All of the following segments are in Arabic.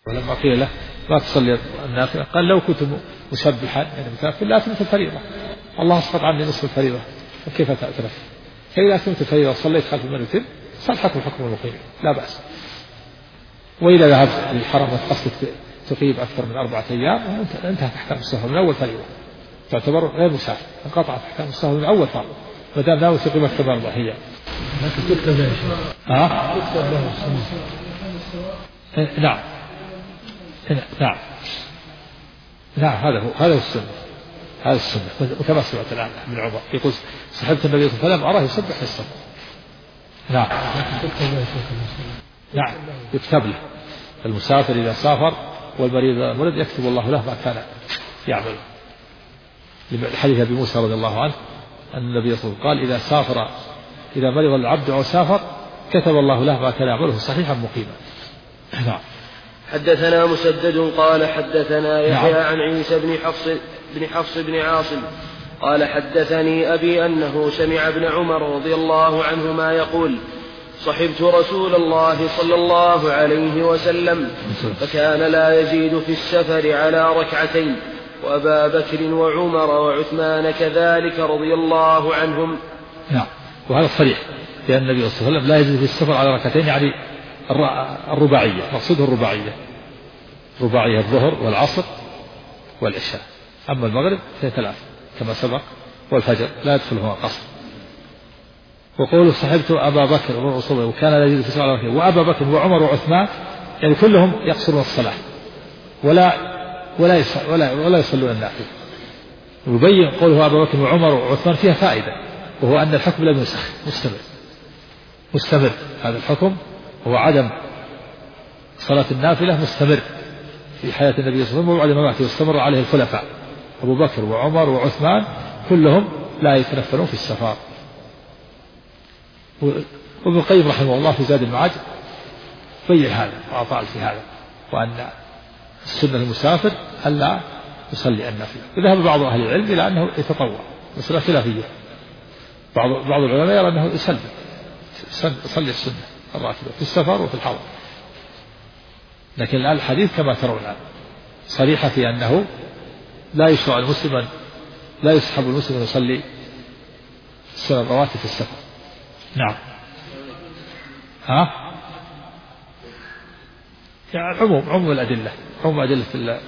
ولما قيل له ما تصلي النافلة قال لو كنت مسبحا يعني متنفل لا أتمت الفريضة، الله أسقط عني نصف الفريضة فكيف تأتنفل؟ فإذا أتمت الفريضة وصليت خلف من يتم صلحكم حكم المقيم لا بأس. وإذا ذهبت للحرم قصدك تقيم أكثر من 4 أيام انتهت أحكام السفر من أول فريضة، تعتبر غير مسافر، انقطعت أحكام السفر من أول فريضة ما دام ناوي تقيم أكثر من 4 أيام. لكن تكتب له تكتب له نعم نعم نعم هذا هو السنة، هذا السنة. وكما سمعت الآن من عمر يقول صحبت النبي صلى الله عليه وسلم أراه يسبح في السفر. نعم نعم يكتب له المسافر إذا سافر والمريض إذا مرض يكتب الله له ما كان يعمل. لحديث أبي موسى رضي الله عنه أن النبي صلى الله عليه وسلم قال إذا مرض العبد أو سافر كتب الله له ما كان يعمله صحيحا مقيما. نعم. حدثنا مسدد قال حدثنا يحيى عن عيسى بن حفص بن عاصم قال حدثني أبي أنه سمع ابن عمر رضي الله عنهما يقول صحبت رسول الله صلى الله عليه وسلم فكان لا يزيد في السفر على 2 وأبا بكر وعمر وعثمان كذلك رضي الله عنهم. نعم. وهذا صريح لأن النبي صلى الله عليه وسلم لا يزيد في السفر على 2 يعني الرباعية، مقصوده الرباعية، رباعية الظهر والعصر والعشاء. أما المغرب فهي 3 كما سبق، والفجر لا يدخلهما قصر. وقوله صحبت أبا بكر ورسوله وكان لا يزيد في السفر على 2 وأبا بكر وعمر وعثمان يعني كلهم يقصرون الصلاة ولا يصلون النافلة. ويبين قوله أبا بكر وعمر وعثمان فيها فائدة، وهو أن الحكم لم ينسخ، مستمر هذا الحكم، هو عدم صلاة النافلة مستمر في حياة النبي صلى الله عليه وسلم وبعد مماته، واستمر عليه الخلفاء أبو بكر وعمر وعثمان كلهم لا يتنفلون في السفر. وابن القيم رحمه الله في زاد المعاد بين هذا وأطال في هذا، وأن السنة المسافر ألا يصلي النافلة. وذهب بعض أهل العلم إلى أنه يتطوع، مسألة خلافية. بعض العلماء يرى أنه يصلي السنة الراتبة في السفر وفي الحضر، لكن الآن الحديث كما ترون صريحة في أنه لا يشرع المسلم، لا يسحب المسلم يصلي السنة الرواتب في السفر. نعم. يعني عموم الأدلة، عموم أدلة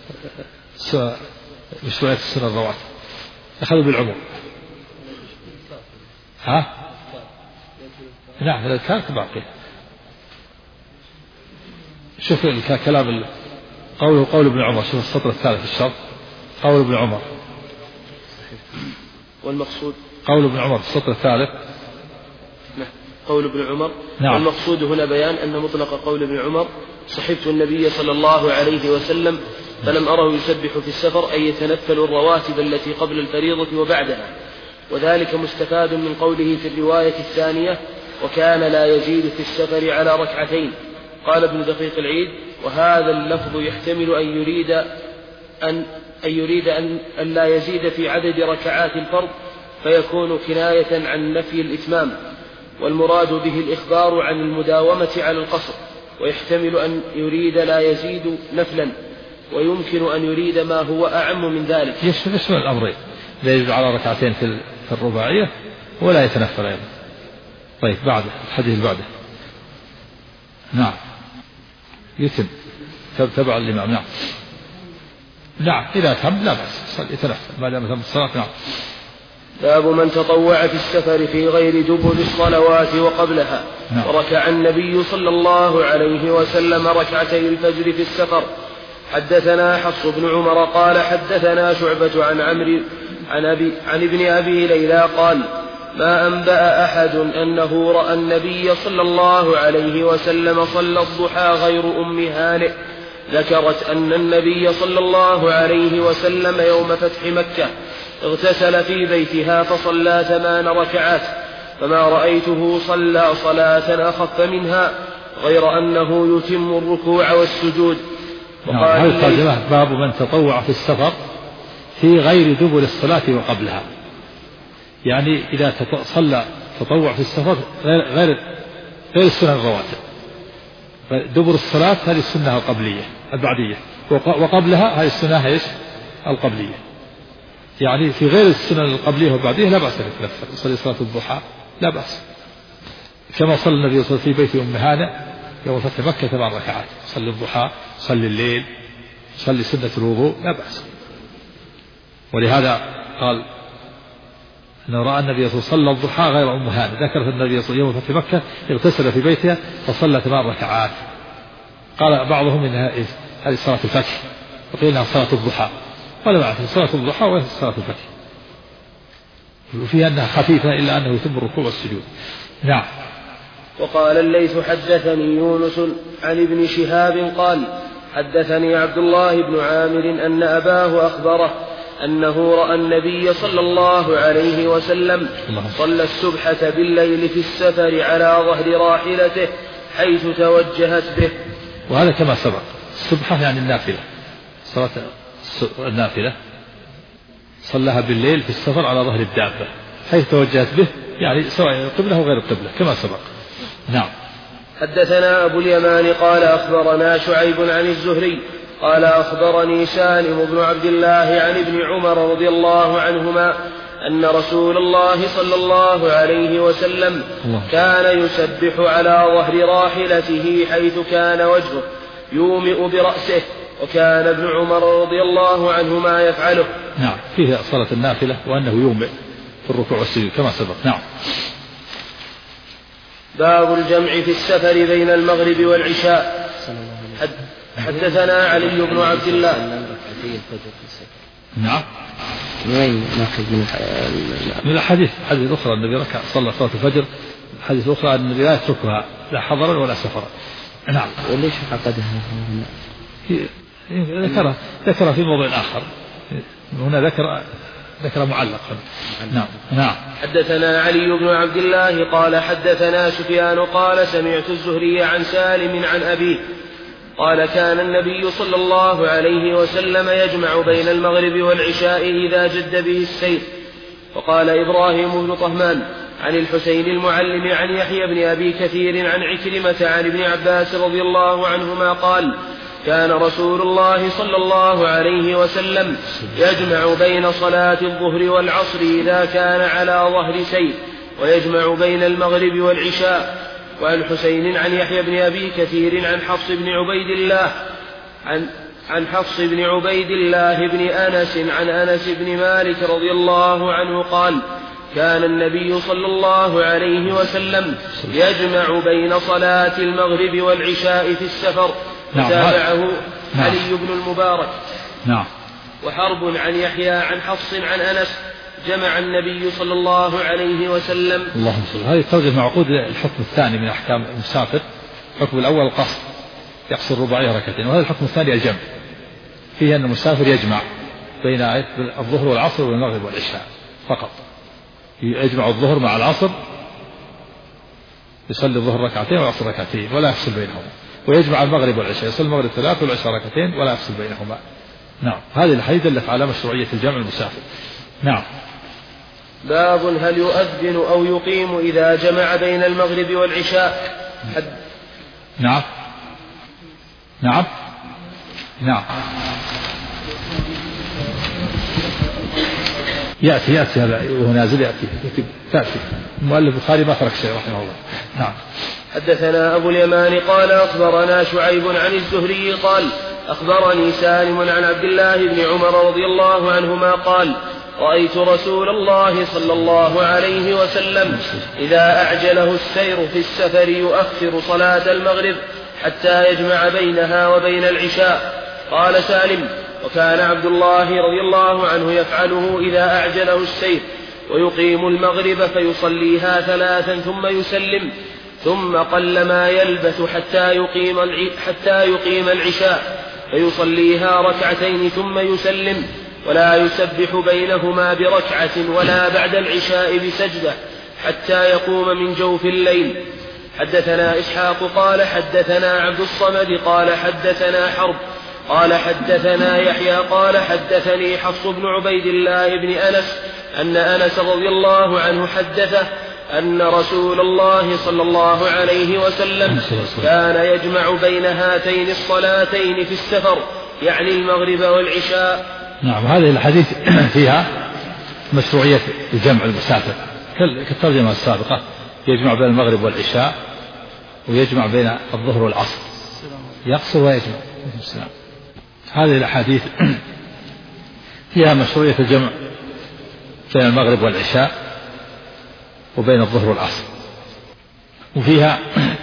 مشروعية السنة الرواتب أخذوا بالعموم. نعم هذا كان باقي. شوف كلام قول ابن عمر، شوف السطر الثالث في الشرط قول ابن عمر، والمقصود قول ابن عمر في السطر الثالث قول ابن عمر. نعم. والمقصود هنا بيان أن مطلق قول ابن عمر صحبت النبي صلى الله عليه وسلم فلم أره يسبح في السفر أي يتنفل الرواتب التي قبل الفريضة وبعدها، وذلك مستفاد من قوله في الرواية الثانية وكان لا يزيد في السفر على 2. قال ابن دقيق العيد وهذا اللفظ يحتمل أن يريد أن لا يزيد في عدد ركعات الفرض فيكون كناية عن نفي الإتمام، والمراد به الإخبار عن المداومة على القصر، ويحتمل أن يريد لا يزيد نفلا، ويمكن أن يريد ما هو أعم من ذلك. يشمل الأمرين، لا يزيد على 2 في الرباعية ولا يتنفل أيضا. طيب بعده الحديث بعده. نعم يتم تبع الإمام. نعم نعم إذا تم لا بأس يتنفل ما دام تم الصلاة. نعم. باب من تطوع في السفر في غير دبر الصلوات وقبلها. نعم. وركع النبي صلى الله عليه وسلم 2 الفجر في السفر. حدثنا حفص بن عمر قال حدثنا شعبة عن عمرو عن ابن أبي ليلى قال ما أنبأ أحد أنه رأى النبي صلى الله عليه وسلم صلى الضحى غير أم هانئ ذكرت أن النبي صلى الله عليه وسلم يوم فتح مكة اغتسل في بيتها فصلى 8 ركعات فما رأيته صلى صلاة أخف منها غير أنه يتم الركوع والسجود. وقال باب من تطوع في السفر في غير دبر الصلاة وقبلها، يعني إذا صلى تطوع في السفر غير السنن الرواتب، فدبر الصلاة هذه السنة القبلية البعدية، وقبلها هذه السنة ايش؟ القبلية. يعني في غير السنة القبلية والبعدية لا بأس أن يتنفل، يصلي صلاة الضحى لا بأس، كما صلى النبي صلى الله عليه وسلم في بيت أم هانئ يوم فتح مكة 8 ركعات، يصلي الضحى، يصلي الليل، يصلي سنة الوضوء لا بأس. ولهذا قال أنه رأى النبي صلى الله عليه وسلم صلى الضحى غير أم هانئ، ذكرت النبي صلى الله عليه وسلم يوم فتح مكة اغتسل في بيتها فصلى 8 ركعات. قال بعضهم إنها هذه صلاة الفتح، وقيل إنها صلاة الضحى، ولا بعد صلاة الضحى وهي صلاة الفتح، وفيها أنها خفيفة إلا أنه يتم الركوع والسجود. نعم. وقال الليث حدثني يونس عن ابن شهاب قال حدثني عبد الله بن عامر أن أباه أخبره أنه رأى النبي صلى الله عليه وسلم صلى السبحة بالليل في السفر على ظهر راحلته حيث توجهت به. وهذا كما سبق، السبحة يعني النافلة، صلاة النافلة صلىها بالليل في السفر على ظهر الدابة حيث توجهت به، يعني سواء القبلة أو غير القبلة كما سبق. نعم. حدثنا أبو اليمان قال أخبرنا شعيب عن الزهري قال أخبرني سالم بن عبد الله عن ابن عمر رضي الله عنهما أن رسول الله صلى الله عليه وسلم كان يسبح على ظهر راحلته حيث كان وجهه يومئ برأسه، وكان ابن عمر رضي الله عنهما يفعله. نعم، فيه صلاة النافلة وأنه يومئ في الركوع والسجود كما سبق. نعم. باب الجمع في السفر بين المغرب والعشاء. حدثنا علي بن عبد الله. نعم. من وين ناخذ من الحديث الأخرى النبي ركع صلى صلاة الفجر، الحديث الأخرى أن النبي لا يتركها لا حضرا ولا سفرا. نعم. وليش عقدها هنا؟ ذكر في موضع آخر، هنا ذكر معلقا. نعم. نعم. حدثنا علي بن عبد الله قال حدثنا سفيان قال سمعت الزهري عن سالم عن أبيه قال كان النبي صلى الله عليه وسلم يجمع بين المغرب والعشاء إذا جد به السير. وقال إبراهيم بن طهمان عن الحسين المعلم عن يحيى بن أبي كثير عن عكرمة عن ابن عباس رضي الله عنهما قال كان رسول الله صلى الله عليه وسلم يجمع بين صلاة الظهر والعصر إذا كان على ظهر سير، ويجمع بين المغرب والعشاء. وعن حسين عن يحيى بن أبي كثير عن حفص بن عبيد الله بن أنس عن أنس بن مالك رضي الله عنه قال كان النبي صلى الله عليه وسلم يجمع بين صلاة المغرب والعشاء في السفر. تابعه علي بن المبارك. نعم. وحرب عن يحيى عن حفص عن أنس جمع النبي صلى الله عليه وسلم. اللهم صل. هذه ترجمة معقود الحكم الثاني من أحكام المسافر. الحكم الأول القصر يقصر رباعية ركعتين، وهذا الحكم الثاني الجمع، فيه أن المسافر يجمع بين الظهر والعصر والمغرب والعشاء فقط، يجمع الظهر مع العصر، يصلي الظهر ركعتين والعصر ركعتين ولا يفصل بينهما، ويجمع المغرب والعشاء، يصلي المغرب 3 والعشاء ركعتين ولا يفصل بينهما. نعم. هذه الحديث دلت على مشروعية الجمع المسافر. نعم. باب هل يؤذن أو يقيم إذا جمع بين المغرب والعشاء. نعم. نعم. نعم. يأتي هذا وهو نازل تأتي المؤلف البخاري ما ترك شيء رحمه الله. نعم. حدثنا أبو اليمان قال أخبرنا شعيب عن الزهري قال أخبرني سالم عن عبد الله بن عمر رضي الله عنهما قال رأيت رسول الله صلى الله عليه وسلم إذا أعجله السير في السفر يؤخر صلاة المغرب حتى يجمع بينها وبين العشاء. قال سالم وكان عبد الله رضي الله عنه يفعله إذا أعجله السير، ويقيم المغرب فيصليها 3 ثم يسلم، ثم قل ما يلبث حتى يقيم العشاء فيصليها 2 ثم يسلم، ولا يسبح بينهما بركعة ولا بعد العشاء بسجدة حتى يقوم من جوف الليل. حدثنا إسحاق قال حدثنا عبد الصمد قال حدثنا حرب قال حدثنا يحيى قال حدثني حفص بن عبيد الله بن أنس أن أنس رضي الله عنه حدثه أن رسول الله صلى الله عليه وسلم كان يجمع بين هاتين الصلاتين في السفر، يعني المغرب والعشاء. نعم، هذه الحديث فيها مشروعية الجمع المسافر كالترجمة السابقة، يجمع بين المغرب والعشاء ويجمع بين الظهر والعصر، يقصر ويجمع. هذه الأحاديث فيها مشروعية الجمع بين المغرب والعشاء وبين الظهر والعصر، وفيها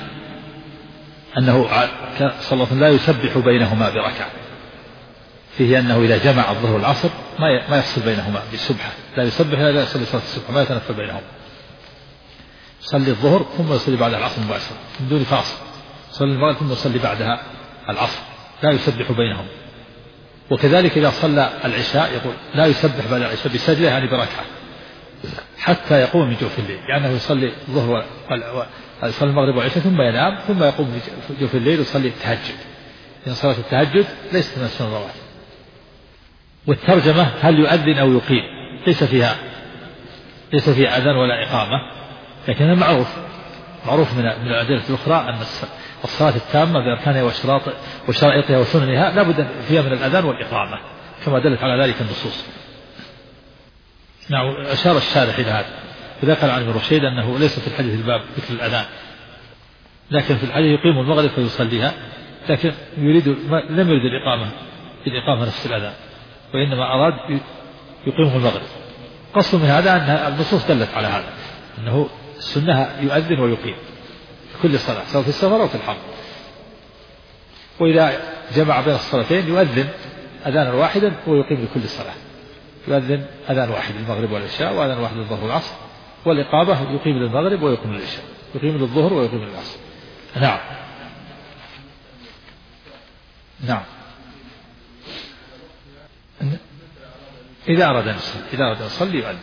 أنه صلى الله عليه وسلم لا يسبح بينهما بركعة، فيه أنه إذا جمع الظهر والعصر ما يفصل بينهما بالسبحة، لا يسبح لا يصلي صلاة السبحة، ما يتنفل بينهم، يصلي الظهر ثم يصلي بعدها العصر مباشرة من دون فاصل، يصلي المغرب ثم يصلي بعدها العصر، لا يسبح بينهم. وكذلك إذا صلى العشاء يقول لا يسبح بعد العشاء بسجدة، يعني بركعة، حتى يقوم من جوف الليل، لأنه يصلي الظهر يصلي المغرب والعشاء ثم ينام، ثم يقوم من جوف الليل ويصلي التهجد، لأن صلاة التهجد ليست من السنن الرواتب. والترجمة هل يؤذن أو يقيم ليس فيها أذان ولا إقامة، لكنها معروف من الأدلة الأخرى أن الصلاة التامة بأركانها وشرائطها وسننها لا بد فيها من الأذان والإقامة، كما دلت على ذلك النصوص. نعم، أشار الشارح إلى هذا، فذكر عن ابن رشيد أنه ليس في الحديث الباب ذكر الأذان، لكن في الحديث يقيم المغرب فيصليها، لكن لم يريد الإقامة نفس الأذان، وإنما أراد يقيم المغرب. قصد من هذا أن النصوص دلت على هذا، أنه السنة يؤذن ويقيم في كل صلاة، سواء في السفر أو في الحرب. وإذا جمع بين الصلاتين يؤذن أذانا واحدا ويقيم لكل صلاة، يؤذن أذان واحد للمغرب والعشاء، وأذان واحد للظهر والعصر، والإقامة يقيم للمغرب ويقيم للعشاء، يقيم للظهر ويقيم للعصر. نعم نعم، إذا أراد أن يصلي يؤذن.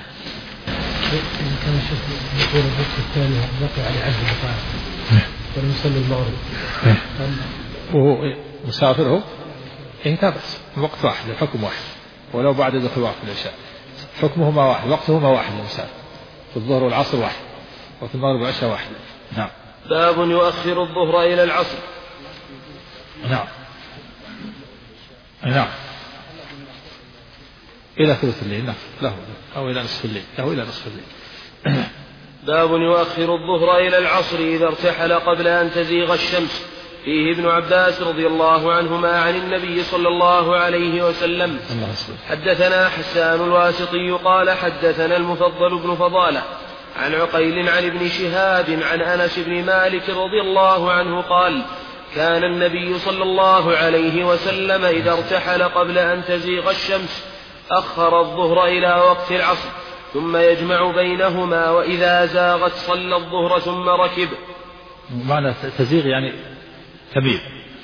كان الشيخ يقول الوقت الثاني بقي على عبد البقاء ولم يصلي المغرب وهو مسافر، هو لا بأس، الوقت واحد، الحكم واحد، ولو بعد دخول وقت العشاء حكمهما واحد، وقتهما واحد للمسافر، في الظهر والعصر واحد، وفي المغرب والعشاء واحد. نعم. باب يؤخر الظهر إلى العصر. نعم نعم، إلى ثلث الليل، نعم له، أو إلى نصف الليل، له إلى نصف الليل. باب يؤخر الظهر إلى العصر إذا ارتحل قبل أن تزيغ الشمس. فيه ابن عباس رضي الله عنهما عن النبي صلى الله عليه وسلم. حدثنا حسان الواسطي قال حدثنا المفضل بن فضالة عن عقيل عن ابن شهاب عن أنس بن مالك رضي الله عنه قال كان النبي صلى الله عليه وسلم إذا ارتحل قبل أن تزيغ الشمس أخر الظهر إلى وقت العصر ثم يجمع بينهما، وإذا زاغت صلى الظهر ثم ركب. معنى تزيغ يعني تميل،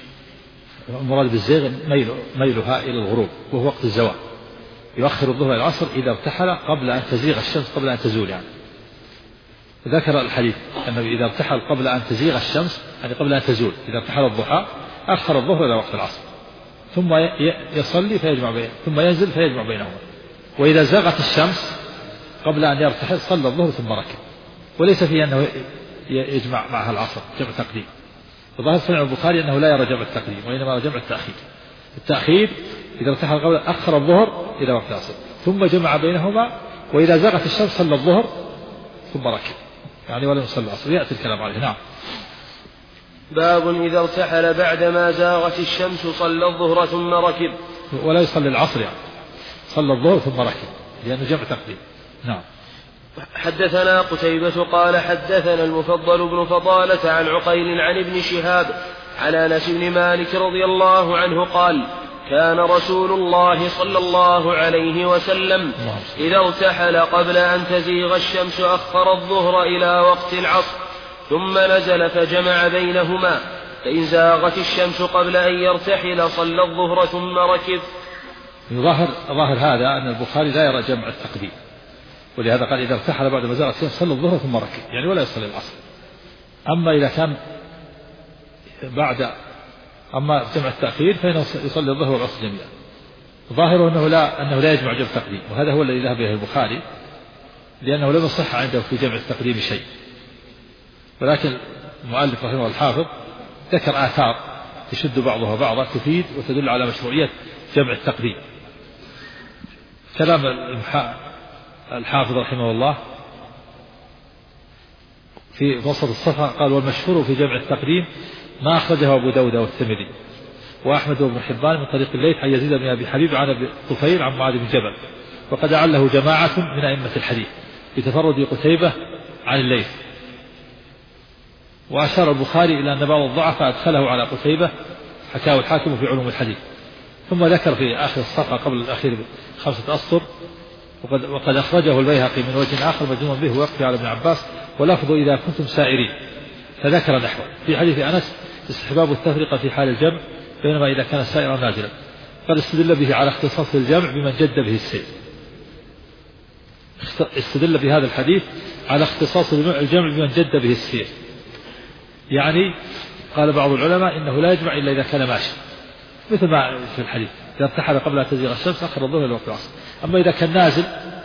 المراد بالزيغ ميلها إلى الغروب وهو وقت الزوال. يؤخر الظهر إلى العصر إذا ارتحل قبل أن تزيغ الشمس، قبل أن تزول يعني. ذكر الحديث أنه إذا ارتحل قبل أن تزيغ الشمس، يعني قبل أن تزول، إذا ارتحل الضحى أخر الظهر إلى وقت العصر، ثم يصلي فيجمع بينه، ثم ينزل فيجمع بينهما. وإذا زاغت الشمس قبل أن يرتحل صلى الظهر ثم ركب، وليس فيه أنه يجمع معها العصر جمع تقديم. وظاهر سنة البخاري أنه لا يرى جمع التقديم وإنما يرى جمع التأخير. التأخير إذا ارتحل قبل أخر الظهر إلى وقت العصر ثم جمع بينهما، وإذا زاغت الشمس صلى الظهر ثم ركب، يعني ولم يصلي العصر. يأتي الكلام عليه. نعم. باب إذا ارتحل بعدما زاغت الشمس صلى الظهر ثم ركب. ولا يصلي العصر يعني، صلى الظهر ثم ركب لأنه جمع تقديم. نعم. حدثنا قتيبة قال حدثنا المفضل بن فضالة عن عقيل عن ابن شهاب عن أنس بن مالك رضي الله عنه قال كان رسول الله صلى الله عليه وسلم إذا ارتحل قبل أن تزيغ الشمس أخر الظهر إلى وقت العصر ثم نزل فجمع بينهما، فإن زاغت الشمس قبل أن يرتحل صلى الظهر ثم ركب. ظاهر هذا أن البخاري لا يرى جمع التقديم، ولهذا قال إذا ارتحل بعد ما زاغت الشمس صلى الظهر ثم ركب، يعني ولا يصلي العصر. أما إذا كان أما جمع التأخير فإنه يصلي الظهر والعصر جميعا. ظاهره أنه لا يجمع جمع التقديم، وهذا هو الذي ذهب إليه البخاري، لأنه لم يصح عنده في جمع التقديم شيء، ولكن المؤلف رحمه الله الحافظ ذكر آثار تشد بعضها بعضا تفيد وتدل على مشروعية جمع التقديم. كلام الحافظ رحمه الله في وسط الصفحة قال: والمشهور في جمع التقديم ما أخرجه أبو داود والترمذي وأحمد بن حبان من طريق الليث عن يزيد بن أبي حبيب عن أبي طفيل عن معاذ بن جبل، وقد أعله جماعة من أئمة الحديث بتفرد قتيبة عن الليث. وأشار البخاري إلى أن بعض الضعفاء أدخله على قتيبة، حكاه الحاكم في علوم الحديث. ثم ذكر في آخر الصفحة قبل الأخير 5 أسطر: وقد أخرجه البيهقي من وجه آخر مجزوما به ويقضي على ابن عباس ولفظ إذا كنتم سائرين، فذكر نحوه. في حديث أنس استحباب التفرقة في حال الجمع بينما إذا كان سائرا نازلا، قد استدل به على اختصاص الجمع بمن جد به السير. استدل بهذا الحديث على اختصاص الجمع بمن جد به السير، يعني قال بعض العلماء إنه لا يجمع إلا إذا كان ماشي، مثل ما في الحديث: إذا ارتحل قبل أن تزيغ الشمس أخر الظهر إلى وقت العصر. أما إذا كان نازل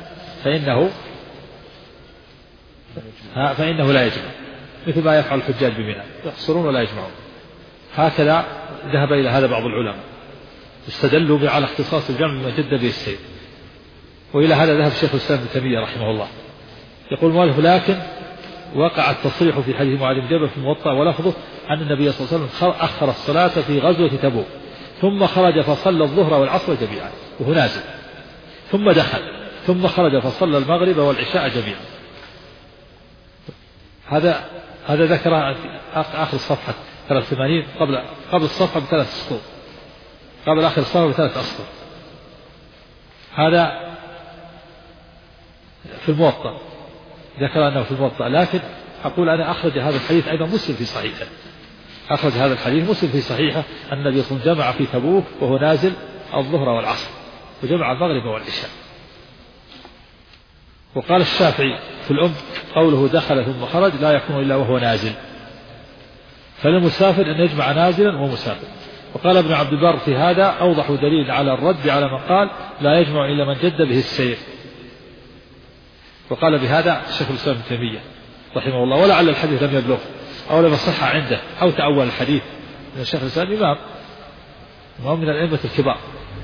فإنه لا يجمع، مثل ما يفعل الحجاج بمنى، يقصرون ولا يجمعون. هكذا ذهب إلى هذا بعض العلماء، استدلوا على اختصاص الجمع بما جد به السير. وإلى هذا ذهب شيخ الإسلام ابن تيمية رحمه الله. يقول المؤلف: لكن وقع التصريح في حديث معاذ بن جبل في الموطأ ولفظه أن النبي صلى الله عليه وسلم أخر الصلاة في غزوة تبوك ثم خرج فصلى الظهر والعصر جميعا وهو نازل، ثم دخل ثم خرج فصلى المغرب والعشاء جميعا. هذا ذكره في آخر الصفحة 83 قبل الصفحة ب3 أسطر، قبل آخر الصفحة ب3 أسطر. هذا في الموطأ، ذكر أنه في الموطأ، لكن أقول أنا أخرج هذا الحديث أيضا مسلم في صحيحه، أخرج هذا الحديث مسلم في صحيحه أن النبي صلى الله عليه وسلم جمع في تبوك وهو نازل الظهر والعصر وجمع المغرب والعشاء. وقال الشافعي في الأم: قوله دخل ثم خرج لا يكون إلا وهو نازل، فللمسافر أن يجمع نازلا ومسافر. وقال ابن عبد البر في هذا: أوضح دليل على الرد على من قال لا يجمع إلا من جد به السير. وقال بهذا شيخ الإسلام ابن تيمية رحمه الله. ولعل الحديث لم يبلغ أو لم يصح عنده أو تأول الحديث، من الشيخ الإسلام إمام من الأئمة الكبار.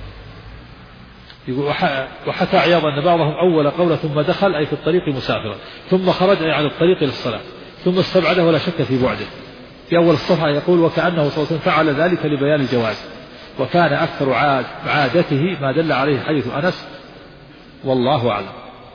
يقول: وحكى عياض أن بعضهم أول قوله ثم دخل أي في الطريق مسافرا، ثم خرج أي على الطريق للصلاة، ثم استبعده ولا شك في بعده. في أول الصفحة يقول: وكأنه صلى الله عليه وسلم فعل ذلك لبيان الجواز، وكان أكثر عادته ما دل عليه حديث أنس، والله أعلم.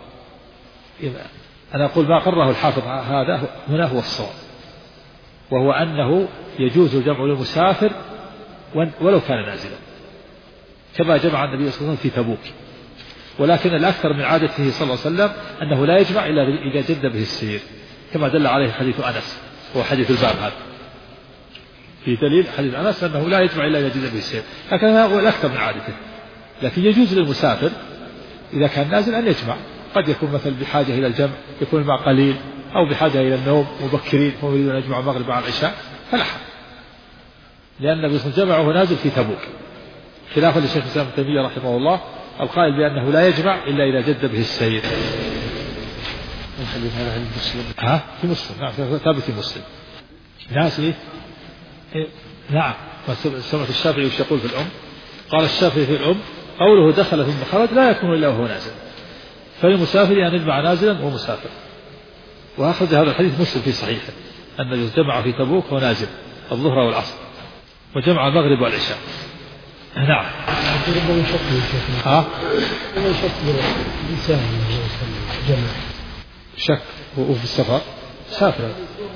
أنا أقول ما قرره الحافظ هذا هنا هو الصواب، وهو أنه يجوز الجمع للمسافر ولو كان نازلا، كما جمع النبي صلى الله عليه وسلم في تبوك. ولكن الأكثر من عادته صلى الله عليه وسلم أنه لا يجمع إلا إذا جد به السير، كما دل عليه حديث أنس، هو حديث الباب هذا في دليل حديث أنس أنه لا يجمع إلا إذا جد به السير، لكن هذا هو الأكثر من عادته. لكن يجوز للمسافر إذا كان نازل أن يجمع، قد يكون مثل بحاجة إلى الجمع، يكون الماء قليل، أو بحاجة إلى النوم مبكرين هم يريدون أن يجمعوا المغرب مع العشاء، فلا حرج، لأن النبي صلى الله عليه وسلم جمعه نازل في تبوك، خلافا للشيخ الإسلام ابن تيمية رحمه الله القائل بأنه لا يجمع إلا إذا جد به السير. الحديث هذا عند مسلم. في مسلم، نعم، ثابت في مسلم. ناس نعم، سمعت الشافعي وش يقول في الأم؟ قال الشافعي في الأم: قوله دخل ثم خرج لا يكون إلا وهو نازل، فللمسافر أن يجمع نازلا ومسافر. وأخرج هذا الحديث مسلم في صحيحه أن جمع في تبوك ونازل الظهر والعصر وجمع المغرب والعشاء. نعم. ربما يشك الإنسان جمع شك وفي السفر سافر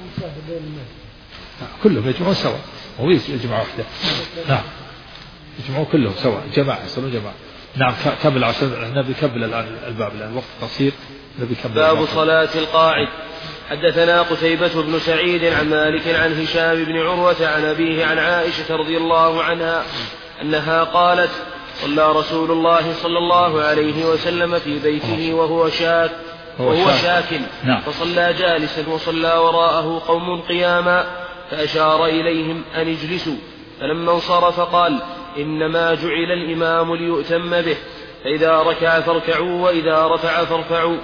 كلهم يجمعون سوا، هو يجمع وحده. نعم، يجمعون كلهم سوا جماعة، يصلون جماعة. نعم، كمل عشان النبي كمل الآن الباب لأن الوقت قصير. باب صلاة القاعد. حدثنا قتيبة بن سعيد عن مالك عن هشام بن عروة عن أبيه عن عائشة رضي الله عنها أنها قالت: صلى رسول الله صلى الله عليه وسلم في بيته وهو شاك فصلى جالسا وصلى وراءه قوم قياما فأشار إليهم أن اجلسوا، فلما انصرف قال: إنما جعل الإمام ليؤتم به، فإذا ركع فاركعوا وإذا رفع فارفعوا،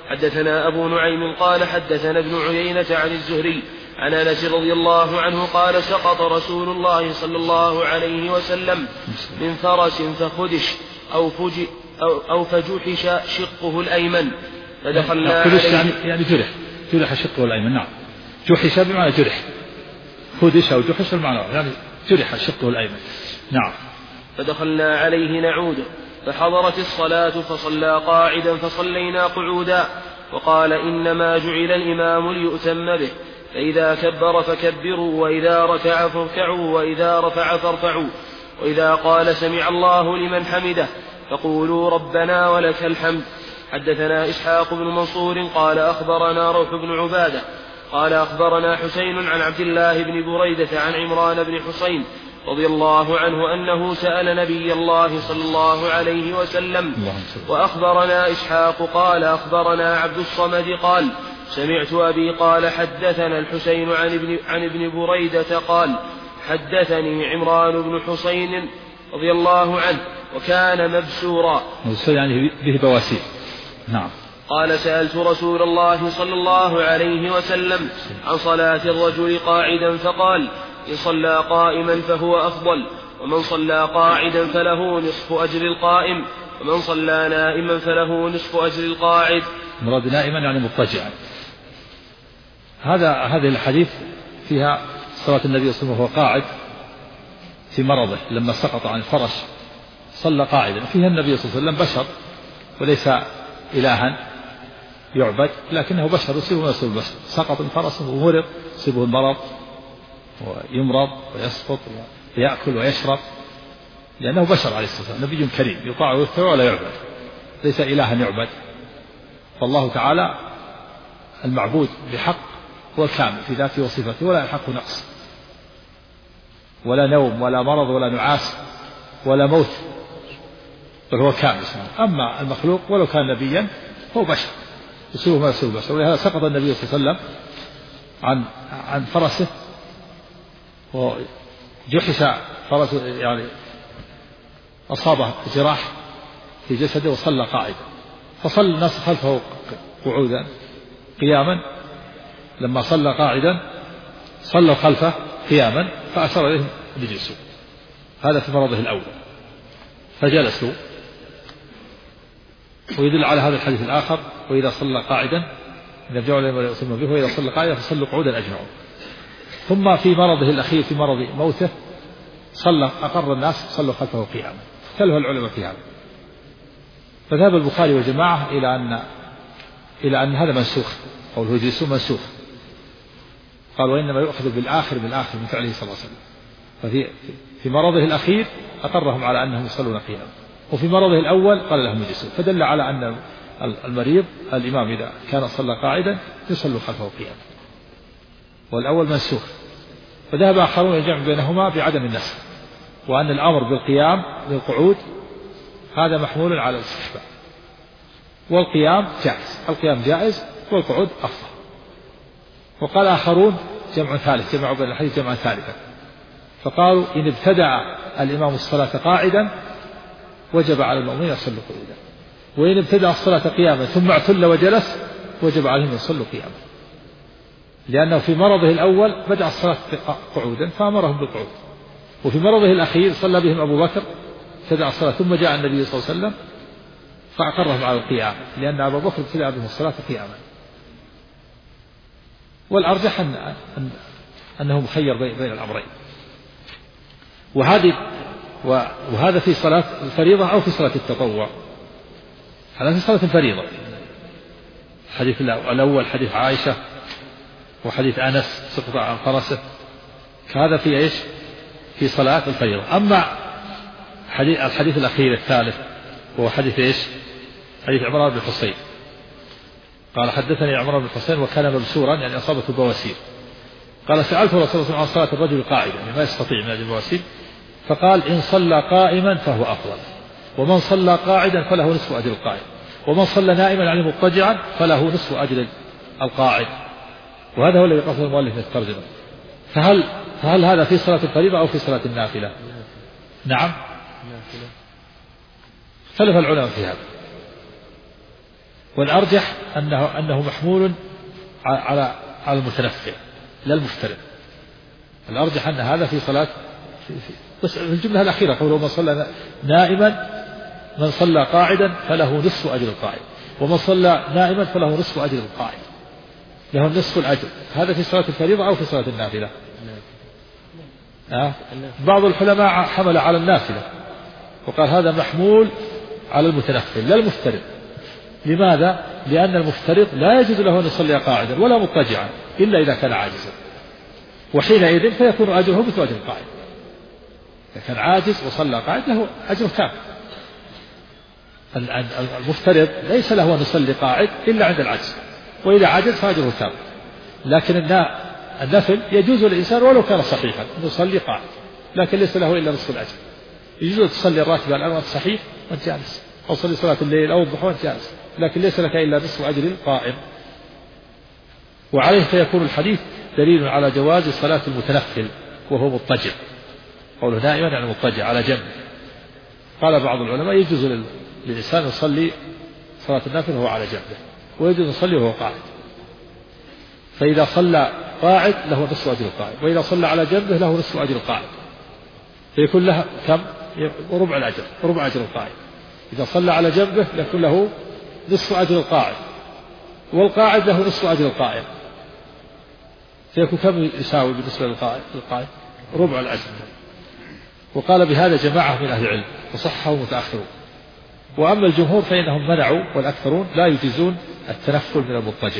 حدثنا أبو نعيم قال حدثنا ابن عيينة عن الزهري عن أنس رضي الله عنه قال سقط رسول الله صلى الله عليه وسلم من فرس فخدش أو فجحش شقه الأيمن فدخلنا عليه. يعني جرح شقه الأيمن. نعم، جحش بمعنى جرح، خدش أو جحش المعنى يعني جرح شقه الأيمن. نعم. فدخلنا عليه نعوده فحضرت الصلاة فصلى قاعدا فصلينا قعودا وقال إنما جعل الإمام ليؤتم به فإذا كبر فكبروا وإذا ركع فاركعوا وإذا رفع فارفعوا وإذا قال سمع الله لمن حمده فقولوا ربنا ولك الحمد. حدثنا إسحاق بن منصور قال أخبرنا روح بن عبادة قال أخبرنا حسين عن عبد الله بن بريدة عن عمران بن حسين رضي الله عنه أنه سأل نبي الله صلى الله عليه وسلم. وأخبرنا إسحاق قال أخبرنا عبد الصمد قال سمعت أبي قال حدثنا الحسين عن ابن بريدة قال حدثني عمران بن حسين رضي الله عنه وكان مبسورا يعني به بواسير. نعم. قال سألت رسول الله صلى الله عليه وسلم عن صلاة الرجل قاعدا فقال إن صلى قائما فهو أفضل ومن صلى قاعدا فله نصف أجر القائم ومن صلى نائما فله نصف أجر القاعد. مراد نائما يعني مضطجعا. هذه الحديث فيها صلاة النبي صلى الله عليه وسلم وهو قاعد في مرضه لما سقط عن الفرش صلى قاعدا. فيها النبي صلى الله عليه وسلم بشر وليس إلها يعبد لكنه بشر يصيبه ما يصيب البشر. سقط من فرسه ومرض يصيبه المرض ويمرض ويسقط ويأكل ويشرب لأنه بشر عليه الصلاة والسلام نبي كريم يطاع ويتبع ولا يعبد ليس إلها يعبد. فالله تعالى المعبود بحق هو الكامل في ذاته وصفته ولا يحق نقص ولا نوم ولا مرض ولا نعاس ولا موت بل هو كامل. أما المخلوق ولو كان نبيا هو بشر يصيبه ما يصيب البشر. ولهذا سقط النبي صلى الله عليه وسلم عن فرسه وجحش فرسه يعني أصابه جراح في جسده وصلى قاعدا فصلى الناس خلفه قعودا قياما. لما صلى قاعدا صلوا خلفه قياما فأشار إليهم بجلسوا. هذا في مرضه الأول فجلسوا. ويدل على هذا الحديث الآخر وإذا صلى قاعدا إذا رجعوا لما يؤتم به وإذا صلى قاعدا فصلوا قعودا أجمعون. ثم في مرضه الأخير في مرض موته صلى أقر الناس صلوا خلفه قياما. اختلف العلماء في هذا فذهب البخاري وجماعة إلى أن هذا منسوخ قوله يجلسوا منسوخ. قال وإنما يؤخذ بالآخر من فعله صلى الله عليه وسلم. ففي مرضه الأخير أقرهم على أنهم يصلون قياما وفي مرضه الأول قال لهم يجلسوا فدل على أن المريض الإمام إذا كان صلى قاعدا يصلوا خلفه قياما والأول منسوخ. فذهب آخرون الجمع بينهما بعدم النسخ وأن الأمر بالقيام للقعود هذا محمول على الاستحباب والقيام جائز. القيام جائز والقعود أفضل. وقال آخرون جمع ثالث جمعوا بين الحديث جمعا ثالثا فقالوا إن ابتدع الإمام الصلاة قاعدا وجب على المؤمنين يصلوا قعودا وإن ابتدع الصلاة قياما ثم اعتل وجلس وجب عليهم يصلوا قياما لأنه في مرضه الأول بدأ الصلاة قعودا فأمرهم بالقعود وفي مرضه الأخير صلى بهم أبو بكر ابتدع الصلاة ثم جاء النبي صلى الله عليه وسلم فأقرهم على القيام لأن أبو بكر ابتدع بهم الصلاة قياما. والأرجح أنه مخير بين الأمرين. وهذا في صلاة الفريضة أو في صلاة التطوع. هذا في صلاة الفريضة. الحديث الأول حديث عائشة وحديث أنس سقط عن فرسه كهذا في إيش في صلاة الفريضة. أما الحديث الأخير الثالث هو حديث إيش حديث عمران بن حسين قال حدثني عمران بن حسين وكان مبسورا يعني أصابته بواسير. قال سألت رسول الله عن صلاة الرجل قاعدا يعني ما يستطيع من أجل البواسير فقال إن صلى قائما فهو أفضل ومن صلى قاعدا فله نصف أجر القاعد ومن صلى نائما يعني مضطجعا فله نصف أجر القاعد. وهذا هو الذي قصده المؤلف في الترجمة. فهل هذا في صلاة الفريضة أو في صلاة النافلة؟ نعم اختلف العلماء في هذا. والأرجح أنه محمول على المتنفل لا المفترض. الأرجح أن هذا في صلاة بس في الجملة الأخيرة قوله من صلى نائما من صلى قاعدا فله نصف أجر القاعد، ومن صلى نائما فله نصف أجر القاعد، له نصف الأجر. هذا في صلاة الفريضة أو في صلاة النافلة؟ بعض العلماء حمل على النافلة وقال هذا محمول على المتنفل لا المفترض. لماذا؟ لأن المفترض لا يجوز له أن يصلي قاعدا ولا مضطجعا إلا إذا كان عاجزا، وحينئذ فيكون أجره مثل أجر القاعد. إذا كان عاجز وصلى قاعد له أجر كامل. المفترض ليس له أن يصلي قاعد إلا عند العجز، وإذا عجز فأجره كامل. لكن النفل يجوز للإنسان ولو كان صحيحا أن يصلي قاعد، لكن ليس له إلا نصف الأجر. يجوز أن تصلي الراتبة الآن وأنت صحيح وأنت جالس، أو تصلي صلاة الليل أو الضحى وأنت جالس، لكن ليس لك إلا نصف أجر القائم. وعليه فيكون الحديث دليل على جواز صلاة المتنفل وهو مضطجع. قوله نائما يعني مضطجع على جنب. قال بعض العلماء يجوز للإنسان يصلي صلاة النافل وهو على جنبه، ويجوز يصلي وهو قاعد. فإذا صلى قاعد له نصف أجر القاعد، وإذا صلى على جنبه له نصف أجر القاعد، فيكون له كم؟ ربع الأجر، ربع أجر القاعد. إذا صلى على جنبه يكون له نصف أجر القاعد، والقاعد له نصف أجر القائم، فيكون كم يساوي بالنسبة للقاعد؟ ربع الأجر. وقال بهذا جماعة من أهل العلم وصححه متأخرون. وأما الجمهور فإنهم منعوا، والأكثرون لا يجيزون التنفل من المضطجع،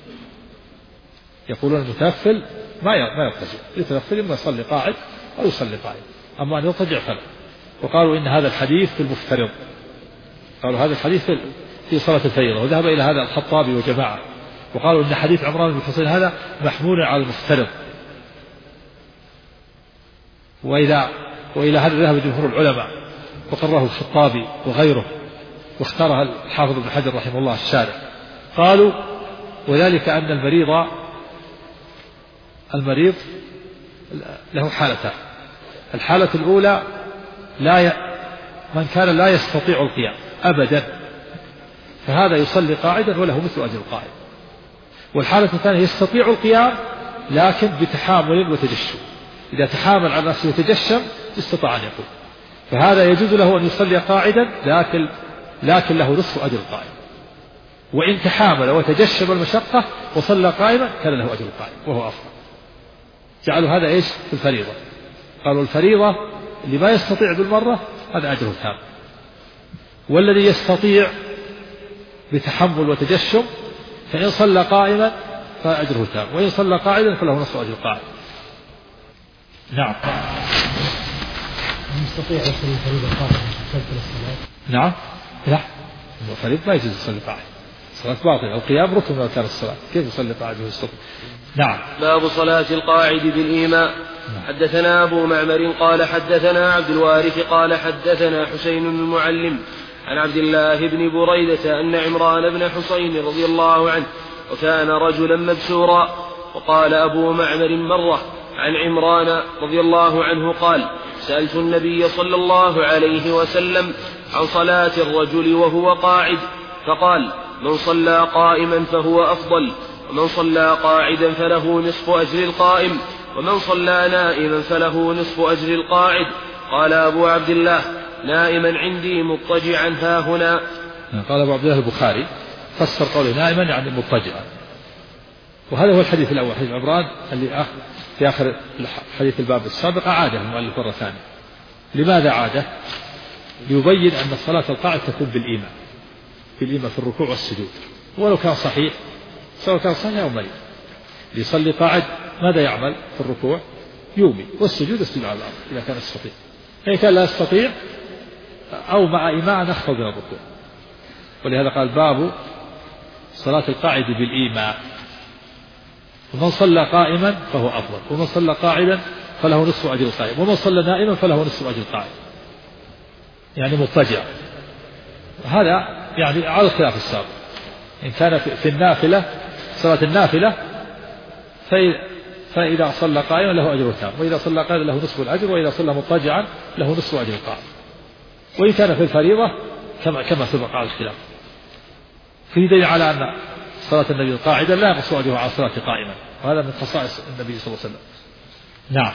يقولون المتنفل ما يضطجع، يتنفل إما يصلي قاعد أو يصلي قاعد، أما أن يضطجع فلا. وقالوا إن هذا الحديث في المفترض، قالوا هذا الحديث في صلاة الفريضة، وذهب إلى هذا الخطابي وجماعة، وقالوا إن حديث عمران بن حصين هذا محمول على المفترض. وإلى هذا ذهب جمهور العلماء، وقرره الخطابي وغيره، واختارها الحافظ ابن حجر رحمه الله الشارع. قالوا وذلك أن المريض له حالتان. الحالة الأولى من كان لا يستطيع القيام أبدا، فهذا يصلي قاعدا وله مثل أجر القاعد. والحالة الثانية يستطيع القيام لكن بتحامل وتجشم، إذا تحامل على نفسه وتجشم استطاع أن يقوم، فهذا يجوز له أن يصلي قاعدا لكن له نصف أجر القائم. وإن تحامل وتجشم المشقة وصلى قائما كان له أجر القائم وهو أفضل. جعلوا هذا إيش في الفريضة. قالوا الفريضة اللي ما يستطيع بالمرة هذا أجره كامل، والذي يستطيع بتحمل وتجشم فإن صلى قائما فأجره تام، وإن صلى قاعدا فله نصف أجر القاعد. نعم. المستطيع يصلي الفريضة قائما تسلسل الصلاة. نعم. لا، الفريضة ما يجوز يصلي قاعد، صلاة باطلة، القيام ركن من أركان الصلاة، كيف يصلي قاعد ويستطيع؟ نعم. باب صلاة القاعد بالإيماء. حدثنا أبو معمر قال حدثنا عبد الوارث قال حدثنا حسين المعلم عن عبد الله بن بريدة أن عمران بن حسين رضي الله عنه وكان رجلا مبسورا. وقال أبو معمر مرة عن عمران رضي الله عنه قال سألت النبي صلى الله عليه وسلم عن صلاة الرجل وهو قاعد، فقال من صلى قائما فهو أفضل، ومن صلى قاعدا فله نصف أجر القائم، ومن صلى نائما فله نصف أجر القاعد. قال أبو عبد الله نائما عندي مضطجعا ها هنا. قال أبو عبد الله البخاري فسر قوله نائما يعني مضطجعا، وهذا هو الحديث الأول، حديث عمران اللي في آخر حديث الباب السابق عادة المؤلف مرة ثانية. لماذا عادة؟ ليبين أن صلاة القاعد تكون بالإيمان في الركوع والسجود، ولو كان صحيح سواء كان صحيح أو مريض. ليصلي قاعد ماذا يعمل في الركوع؟ يومي، والسجود يسجد على الأرض إذا كان يستطيع. إن كان لا يستطيع أو مع إيماء نخفض من الركوع. ولهذا قال باب صلاة القاعد بالإيماء. ومن صلى قائما فهو أفضل، ومن صلى قاعدا فله نصف أجر القائم، ومن صلى نائما فله نصف أجر القائم، يعني مضطجع. هذا يعني على الخلاف السابق. إن كان في النافلة صلاة النافلة فإذا صلى قائما له أجر تام، وإذا صلى قائما له نصف الأجر، وإذا صلى مضطجعا له نصف أجر القائم. وإن كان في الفريضة كما سبق على الخلاف. في دليل على أن صلاة النبي قاعدا لا يقص وجهه على صلاة قائما، وهذا من خصائص النبي صلى الله عليه وسلم. نعم.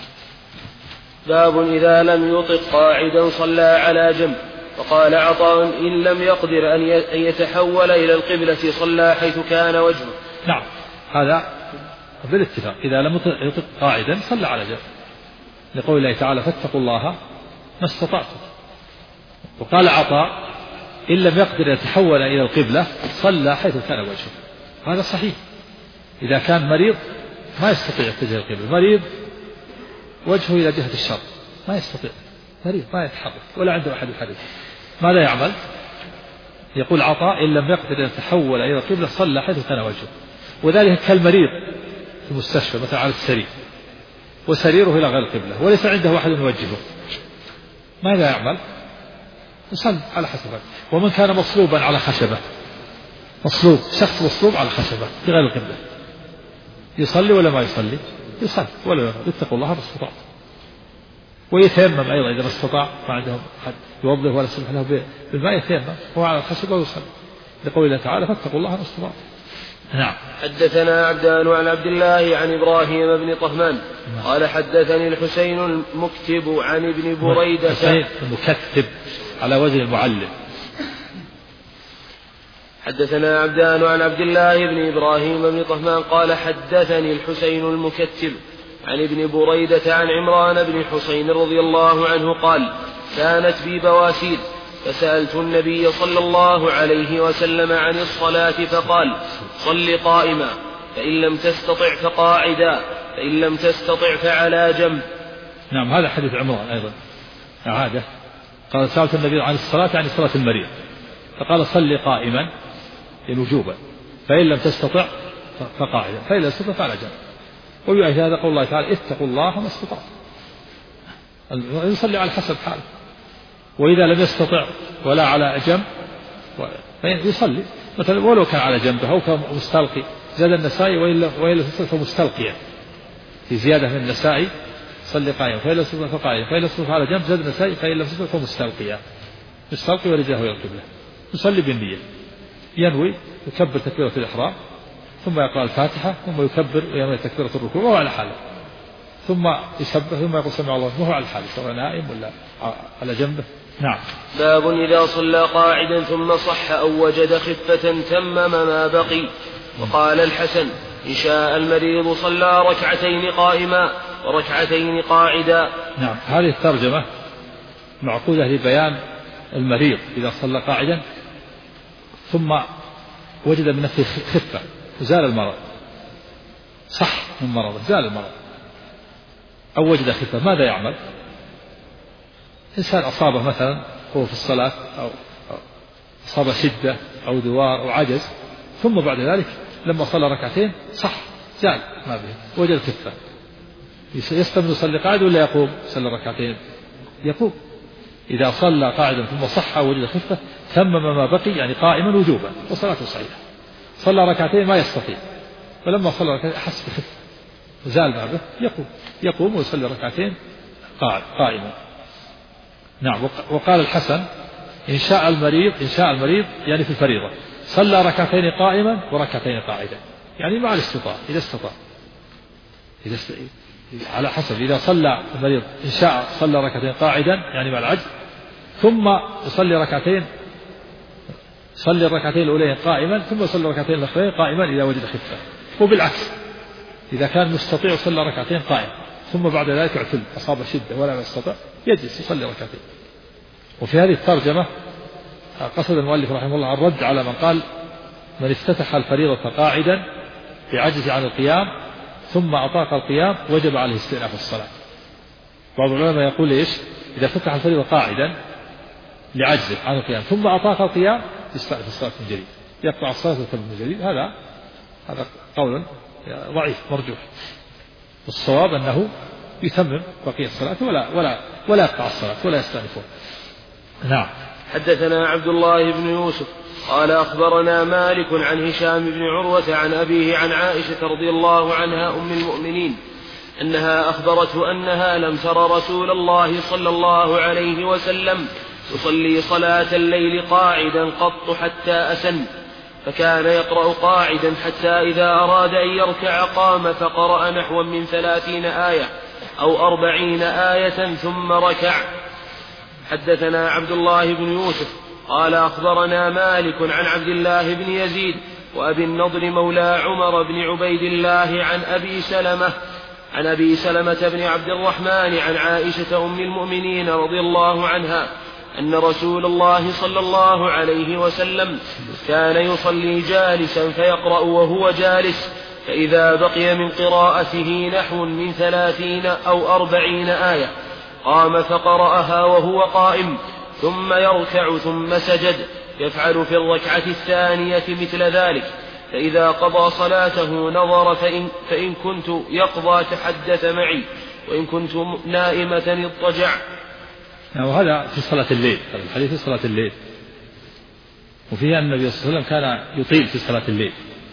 باب إذا لم يطق قاعدا صلى على جنب. وقال عطاء إن لم يقدر أن يتحول إلى القبلة صلى حيث كان وجهه. نعم، هذا بالاتفاق، إذا لم يطق قاعدا صلى على جنب، لقول الله تعالى فاتقوا الله ما استطعتم. وقال عطاء إن لم يقدر يتحول إلى القبلة صلى حيث كان وجهه. هذا صحيح، إذا كان مريض ما يستطيع يتجه القبلة، مريض وجهه إلى جهة الشرق ما يستطيع، مريض ما يتحرك ولا عنده أحد يحرك، ماذا يعمل؟ يقول عطاء إن لم يقدر يتحول إلى القبلة صلى حيث كان وجهه. وذلك كالمريض في المستشفى مثلا على السرير وسريره إلى غير القبلة وليس عنده أحد يوجهه، ماذا يعمل؟ يصلي على حسب. ومن كان مصلوبا على خشبة، مصلوب، شخص مصلوب على خشبة في غير القبلة، يصلي ولا ما يصلي؟ يصلي ولا يصلي. اتقوا الله ما استطعتم. ويتيمم أيضا إذا ما استطاع، ما عندهم أحد يوضه ولا يسمح له بالماء، يتيمم هو على الخشبة ويصلي، لقول الله تعالى فاتقوا الله ما استطعتم. نعم. حدثنا عبدان عن عبد الله عن إبراهيم بن طهمان قال حدثني الحسين المكتب عن ابن بريدة. حسين المكتب على وزن المعلم. حدثنا عبدان عن عبد الله بن إبراهيم بن طهمان قال حدثني الحسين المكتب عن ابن بريدة عن عمران بن حسين رضي الله عنه قال كانت بي بواسير فسألت النبي صلى الله عليه وسلم عن الصلاة فقال صل قائما، فإن لم تستطع فقاعدا، فإن لم تستطع فعلى جنب. نعم، هذا حديث عمران أيضا عادة، قال سألت النبي عن الصلاة يعني صلاة المريض فقال صل قائما وجوبا، فإن لم تستطع فقاعدا، فإن لم تستطع فعلى جنب. ويؤيد هذا قول الله تعالى اتقوا الله ما استطعتم، يصلي على حسب حاله، وإذا لم يستطع ولا على جنب يصلي مثلا ولو كان على جنبه أو كان مستلقي. زاد النسائي وإلا تستطع مستلقيا، في زيادة من النسائي صلي قائما فإن لم تستطع فقاعدا، فإن لم تستطع على جنب. زاد النسائي فإن لم تستطع فمستلقيا، مستلقي ورجله إلى القبلة، يصلي بالنية، ينوي يكبر تكبيرة الإحرام ثم يقرأ الفاتحة ثم يكبر وينوي تكبيرة الركوع وهو على حاله، ثم يسبح ثم يقول سمع الله وهو على حاله سواء نائم ولا على جنبه. نعم. باب إذا صلى قاعدا ثم صح أو وجد خفة تمم ما بقي. وقال الحسن إن شاء المريض صلى ركعتين قائما وركعتين قاعدا. نعم، هذه الترجمة معقودة لبيان المريض إذا صلى قاعدا ثم وجد من نفسه خفة وزال المرض، صح من مرض زال المرض، أو وجد خفة ماذا يعمل؟ إنسان أصابه مثلا هو في الصلاة أو أصاب شدة أو دوار أو عجز، ثم بعد ذلك لما صلى ركعتين صح زال ما به وجد خفة، يستمر يصلي قاعد ولا يقوم يصلي ركعتين؟ يقوم. إذا صلى قاعدا ثم صح ووجد خفة تمم ما بقي يعني قائما وجوبا وصلاته صحيحة. صلى ركعتين ما يستطيع، فلما صلى ركعتين أحس بخفة وزال ما به يقوم ويصلي ركعتين قائما. نعم. وقال الحسن إن شاء المريض يعني في الفريضة صلى ركعتين قائما وركعتين قاعدا، يعني مع الاستطاعة إذا استطاع على حسب. إذا صلى المريض إن شاء صلى ركعتين قاعدا يعني مع العجز، ثم يصلي الركعتين الأولين قائما ثم يصلي الركعتين الأخرين قائما إذا وجد خفة. وبالعكس إذا كان مستطيع يصلي ركعتين قائما ثم بعد ذلك اعتل أصاب شدة ولا يستطيع يجلس يصلي ركعتين. وفي هذه الترجمة قصد المؤلف رحمه الله الرد على من قال من افتتح الفريضة قاعدا بعجز عن القيام ثم أطاق القيام وجب عليه استئناف الصلاة. بعض العلماء يقول إيش؟ إذا فتح الفريضة قاعدا لعجز عن القيام ثم أطاق القيام يستأنف الصلاة من جديد، يقطع الصلاة من جديد. هذا قول ضعيف مرجوح، والصواب أنه يتمم بقية الصلاة ولا يقطع الصلاة ولا يستأنفه. نعم. حدثنا عبد الله بن يوسف قال أخبرنا مالك عن هشام بن عروة عن أبيه عن عائشة رضي الله عنها أم المؤمنين أنها أخبرته أنها لم تر رسول الله صلى الله عليه وسلم يصلي صلاة الليل قاعدا قط حتى أسن، فكان يقرأ قاعدا حتى إذا أراد أن يركع قام فقرأ نحوا من 30 آية أو 40 آية ثم ركع. حدثنا عبد الله بن يوسف قال أخبرنا مالك عن عبد الله بن يزيد وأبي النضر مولى عمر بن عبيد الله عن أبي سلمة بن عبد الرحمن عن عائشة أم المؤمنين رضي الله عنها أن رسول الله صلى الله عليه وسلم كان يصلي جالسا فيقرأ وهو جالس، فإذا بقي من قراءته نحو من 30 أو 40 آية قام فقرأها وهو قائم ثم يركع ثم سجد، يفعل في الركعة الثانية مثل ذلك، فإذا قضى صلاته نظر فإن كنت يقضى تحدث معي وإن كنت نائمة اضطجع. وهذا في صلاة الليل، هذا الحديث في صلاة الليل، وفيها أن النبي صلى الله عليه وسلم كان يطيل في صلاة الليل.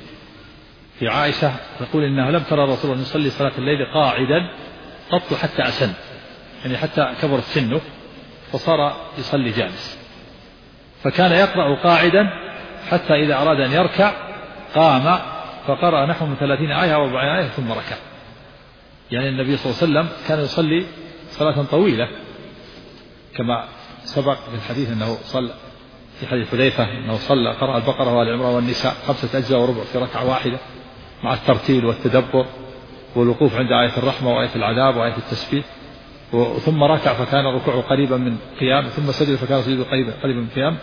في عائشة تقول إنها لم ترى رسول الله يصلي صلاة الليل قاعدا قط حتى أسن، يعني حتى كبرت سنه فصار يصلي جالس، فكان يقرأ قاعدا حتى إذا أراد أن يركع قام فقرأ نحو من 30 آية أو 40 آية ثم ركع. يعني النبي صلى الله عليه وسلم كان يصلي صلاة طويلة كما سبق في الحديث أنه صلى في حديث حذيفة أنه صلى قرأ البقرة وآل عمران والنساء 5 أجزاء وربع في ركعة واحدة مع الترتيل والتدبر والوقوف عند آية الرحمة وآية العذاب وآية التسبيح، ثم ركع فكان ركوعه قريبا من قيام، ثم سجد فكان سجده قريبا من قيام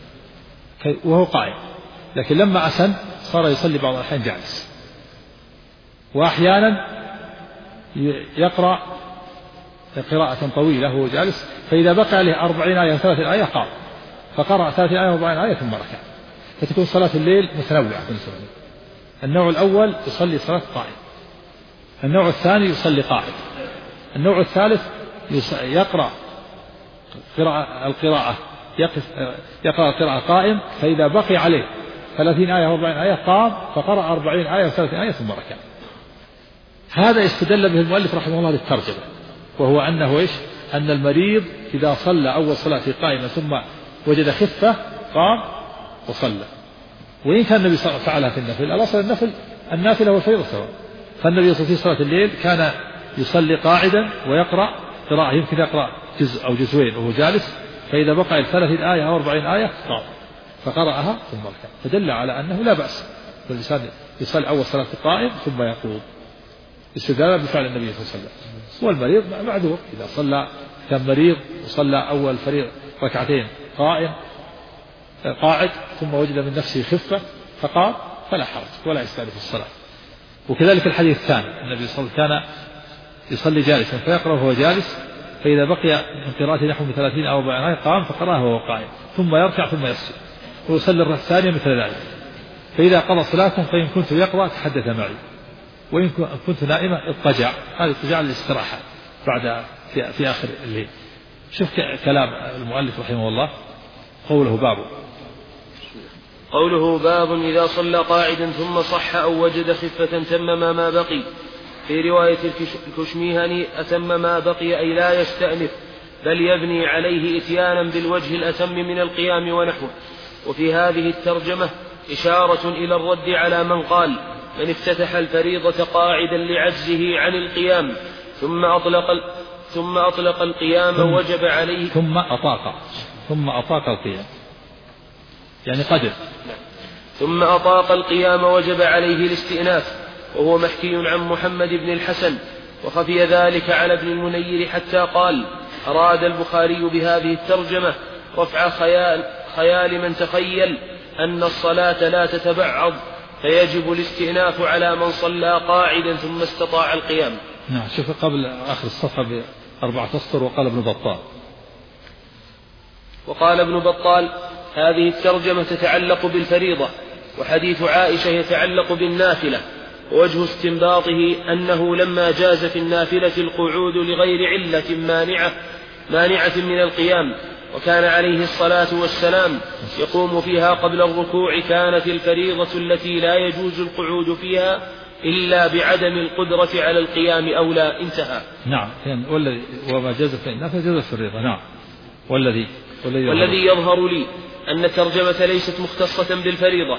وهو قائم. لكن لما أسن صار يصلي بعض الأحيان جالس، وأحيانا يقرأ قراءة طويلة وهو جالس، فإذا بقى عليه 40 آية و30 آية قام فقرأ 30 آية و40 آية ثم ركع، فتكون صلاة الليل متنوعة. النوع الأول يصلي صلاة قائم، النوع الثاني يصلي قاعد، النوع الثالث يقرأ القراءة يقرأ القراءة قائم، فإذا بقي عليه 30 آية و40 آية قام فقرأ 40 آية و30 آية ثم ركع. هذا استدل به المؤلف رحمه الله للترجمة، وهو أنه أن المريض إذا صلى أول صلاة قائمة ثم وجد خفة قام وصلى، وإن كان النبي صلى الله عليه وسلم فعلها في النفل، الأصل النافلة والفريضة سواء، فالنبي صلى الله عليه وسلم في صلاة الليل كان يصلي قاعدا ويقرأ قراءة يمكن يقرأ جزء أو جزئين وهو جالس، فإذا بقى 30 آية أو 40 آية قام فقرأها ثم ركع، فدل على أنه لا بأس والإنسان يصلي أول صلاة قائم ثم يقوم استدلالا بفعل النبي صلى الله عليه وسلم. والمريض معذور إذا صلى، كان مريض وصلى أول فريضة ركعتين قاعد ثم وجد من نفسه خفة فقام فلا حرج ولا إشكال في الصلاة. وكذلك الحديث الثاني النبي صلى الله عليه وسلم كان يصلي جالسا فيقرأ وهو جالس، فإذا بقي من قراءته نحو من 30 أو 40 آية قام فقرأه وهو قائم ثم يركع ثم يسجد، ويصلي الركعة الثانية مثل ذلك، فإذا قضى صلاته فإن كنت يقرأ تحدث معي وإن كنت نائمة اضطجع. هذا اضطجاع للاستراحة بعد في آخر الليل. شوف كلام المؤلف رحمه الله، قوله باب إذا صلى قاعدا ثم صح أو وجد خفة تمم ما بقي. في رواية الكشميهني أتم ما بقي أي لا يستأنف بل يبني عليه إتيانا بالوجه الأتم من القيام ونحوه. وفي هذه الترجمة إشارة إلى الرد على من قال من افتتح الفريضة قاعدا لعجزه عن القيام ثم أطلق القيام وجب عليه ثم أطاق القيام يعني قدر ثم أطاق القيام وجب عليه الاستئناف، وهو محكي عن محمد بن الحسن، وخفي ذلك على ابن المنير حتى قال أراد البخاري بهذه الترجمة رفع خيال من تخيل أن الصلاة لا تتبعض فيجب الاستئناف على من صلى قاعدا ثم استطاع القيام. نعم. شوف قبل آخر الصفحة ب4 أسطر وقال ابن بطال هذه الترجمة تتعلق بالفريضة، وحديث عائشة يتعلق بالنافلة، ووجه استنباطه أنه لما جاز في النافلة القعود لغير علة مانعة من القيام وكان عليه الصلاة والسلام يقوم فيها قبل الركوع، كانت الفريضة التي لا يجوز القعود فيها إلا بعدم القدرة على القيام أولى. انتهى. نعم. والذي وما جاز في النافلة جاز في الفريضة. نعم. والذي يظهر لي أن الترجمة ليست مختصة بالفريضة،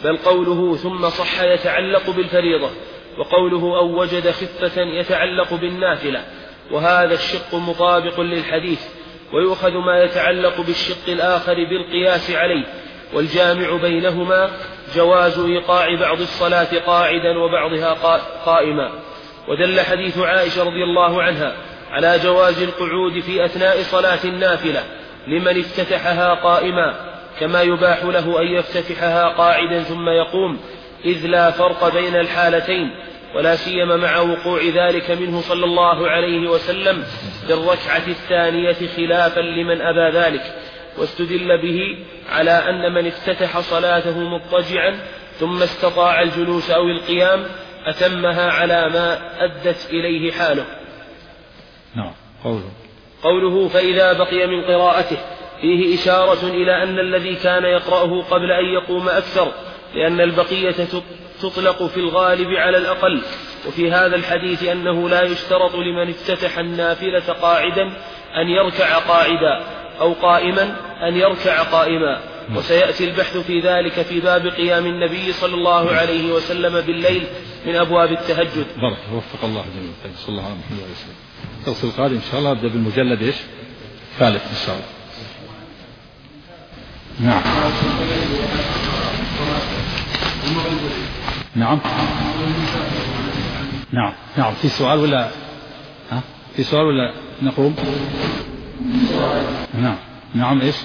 بل قوله ثم صح يتعلق بالفريضة، وقوله أو وجد خفة يتعلق بالنافلة، وهذا الشق مطابق للحديث، ويؤخذ ما يتعلق بالشق الآخر بالقياس عليه، والجامع بينهما جواز إيقاع بعض الصلاة قاعدا وبعضها قائما. ودل حديث عائشة رضي الله عنها على جواز القعود في أثناء صلاة النافلة لمن افتتحها قائما، كما يباح له أن يفتتحها قاعدا ثم يقوم، إذ لا فرق بين الحالتين، ولا سيما مع وقوع ذلك منه صلى الله عليه وسلم في الركعة الثانية خلافا لمن أبى ذلك. واستدل به على أن من افتتح صلاته مضطجعا ثم استطاع الجلوس أو القيام أتمها على ما أدت إليه حاله. نعم. قوله فإذا بقي من قراءته فيه إشارة إلى أن الذي كان يقرأه قبل أن يقوم أكثر، لأن البقية تطلق في الغالب على الأقل. وفي هذا الحديث أنه لا يشترط لمن افتتح النافلة قاعدا أن يركع قاعدا، أو قائما أن يركع قائما، وسيأتي البحث في ذلك في باب قيام النبي صلى الله عليه وسلم بالليل من أبواب التهجد. بارك وفق الله جميعا. صلى الله عليه وسلم. الدرس القادم إن شاء الله أبدأ بالمجلد إيش؟ ثالث إن شاء الله. نعم. نعم. نعم. نعم. في سؤال ولا في سؤال ولا نقوم؟ نعم. نعم. إيش؟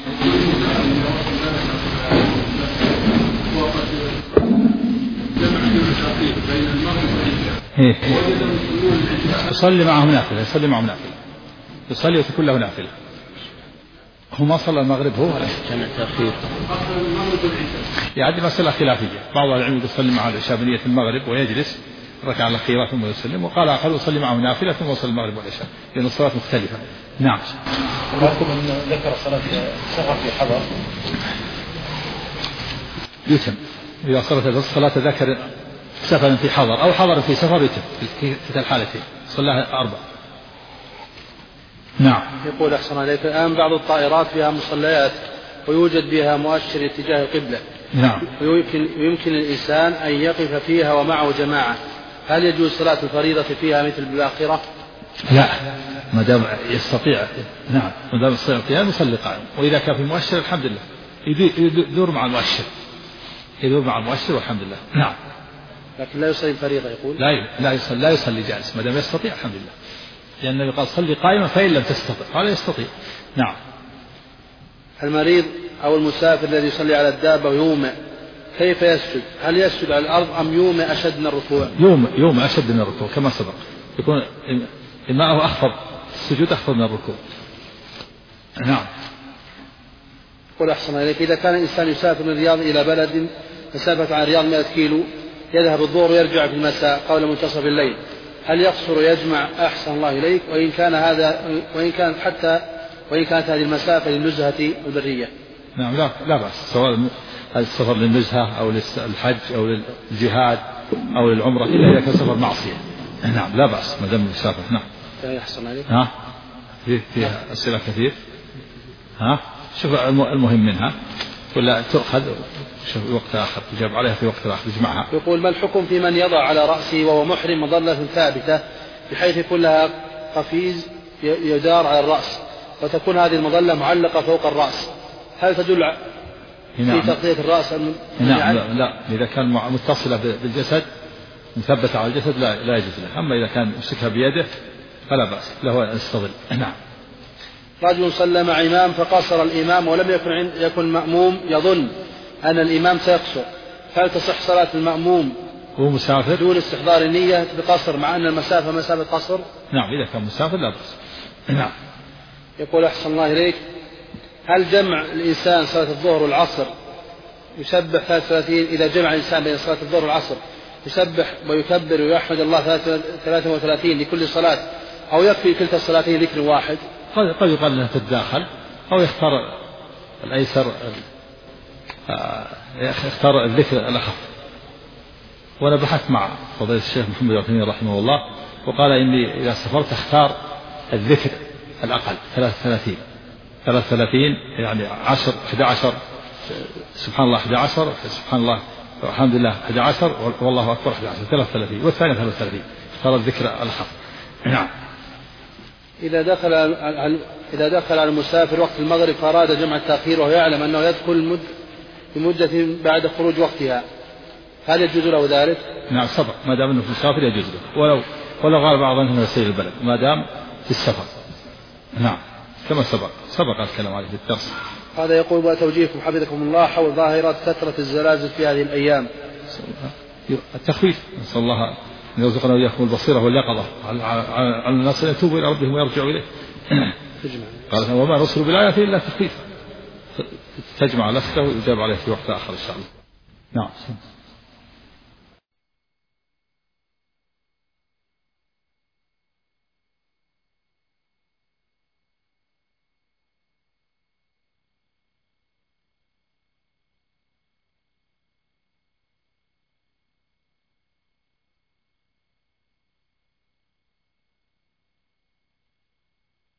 يصلي معهم نافلة، يصلي معهم نافلة، يصلي وتكون له نافلة. هو ما صلى المغرب هو ولا جمع تأخير، يعني مسألة خلافية. بعض العلم يصلي مع العشاء بنية المغرب ويجلس ركع الأخيرة ثم يسلم، وقال آخر يصلي معه نافلة ثم يصلي المغرب والعشاء، لأن الصلاة مختلفة. نعم. ولكم أن ذكر صلاة سفر في حضر يتم إذا صلت الصلاة ذكر سفر في حضر أو حضر في سفر يتم في الحالتين، صلاها 4. نعم. يقول أحسن عليك، الآن بعض الطائرات فيها مصليات ويوجد بها مؤشر اتجاه القبلة. نعم. ويمكن الإنسان أن يقف فيها ومعه جماعة، هل يجوز صلاة الفريضة فيها مثل بالآخرة؟ لا، ما دام يستطيع. نعم، ما دام يستطيع القيام يصلي قائم، وإذا كان في مؤشر الحمد لله يدور مع المؤشر، يدور مع المؤشر والحمد لله. نعم. لكن لا يصلي الفريضة يقول؟ لا يصلي جالس ما دام يستطيع الحمد لله، لأن النبي قال صلي قائما فإن لم تستطع، قال يستطيع. نعم. المريض أو المسافر الذي يصلي على الدابة ويومئ كيف يسجد؟ هل يسجد على الأرض أم يومئ أشد من الركوع؟ يومئ أشد من الركوع كما سبق، يكون إماءه أخفض، السجود أخفض من الركوع. نعم. قل أحسن إليك، إذا كان الإنسان يسافر من الرياض إلى بلد مسافة عن الرياض 100 كيلو، يذهب الظهر ويرجع في المساء قبل منتصف الليل، هل يقصر ويجمع؟ أحسن الله إليك. وإن كانت هذه المسافة للنزهة البرية. نعم. لا بأس، سواء السفر للنزهة أو للحج أو للجهاد أو للعمرة، إلا إذا كان سفر معصية. نعم لا بأس ما دام مسافر. نعم. أحسن عليك. فيها أسئلة كثير. شوف المهم منها ولا تأخذ شوف وقت آخر تجاب عليها في وقت آخر تجمعها. يقول ما الحكم في من يضع على رأسه وهو محرم مظلة ثابتة بحيث يكون لها قفيز يدار على الرأس وتكون هذه المظلة معلقة فوق الرأس، هل تدل في تغطية الرأس؟ نعم. لا إذا كان متصلة بالجسد مثبتة على الجسد لا يجوز له، أما إذا كان يمسكها بيده فلا بأس له أن يستظل. نعم. رجل صلى مع إمام فقصر الإمام ولم يكن مأموم يظن أن الإمام سيقصر، هل تصح صلاة المأموم هو مسافر دون استحضار النية بقصر مع أن المسافة مسافة قصر؟ نعم إذا كان مسافر لا بأس. نعم. يقول أحسن الله إليك، هل جمع الإنسان صلاة الظهر والعصر يسبح 33 إذا جمع الإنسان بين صلاة الظهر والعصر يسبح ويكبر ويحمد الله 33 لكل صلاة، أو يكفي كلتا الصلاتين ذكر واحد؟ قد يقال أنها تتداخل، أو يختار الأيسر، يختار الذكر الأخف. وأنا بحثت مع فضيلة الشيخ محمد العثيمين رحمه الله وقال إني إذا سافرت أختار الذكر الأقل 33 يعني 10 11 سبحان الله 11 سبحان الله الحمد لله 11 والله أكبر 11 33 والثانية 33 اختار الذكر الأخف. نعم. إذا دخل على المسافر وقت المغرب فأراد جمع التأخير وهو يعلم أنه يدخل بمدة بعد خروج وقتها، هل يجوز له ذلك؟ نعم سبق، ما دام أنه في مسافر يجوز له، ولو غالب بعض أنه يسير البلد ما دام في السفر. نعم كما سبق الكلام عليه في الدرس. هذا يقول توجيهكم حفظكم الله حول ظاهرة كثرة الزلازل في هذه الأيام. التخفيف، نسأل الله أن يرزقنا وإياكم البصيرة واليقظة على الناس أن يتوبوا إلى ربهم ويرجعوا إليه. قال وما رسلوا بالآيات إلا تخفيف، تجمع لفته ويجاب عليه في وقت آخر إن شاء الله. نعم.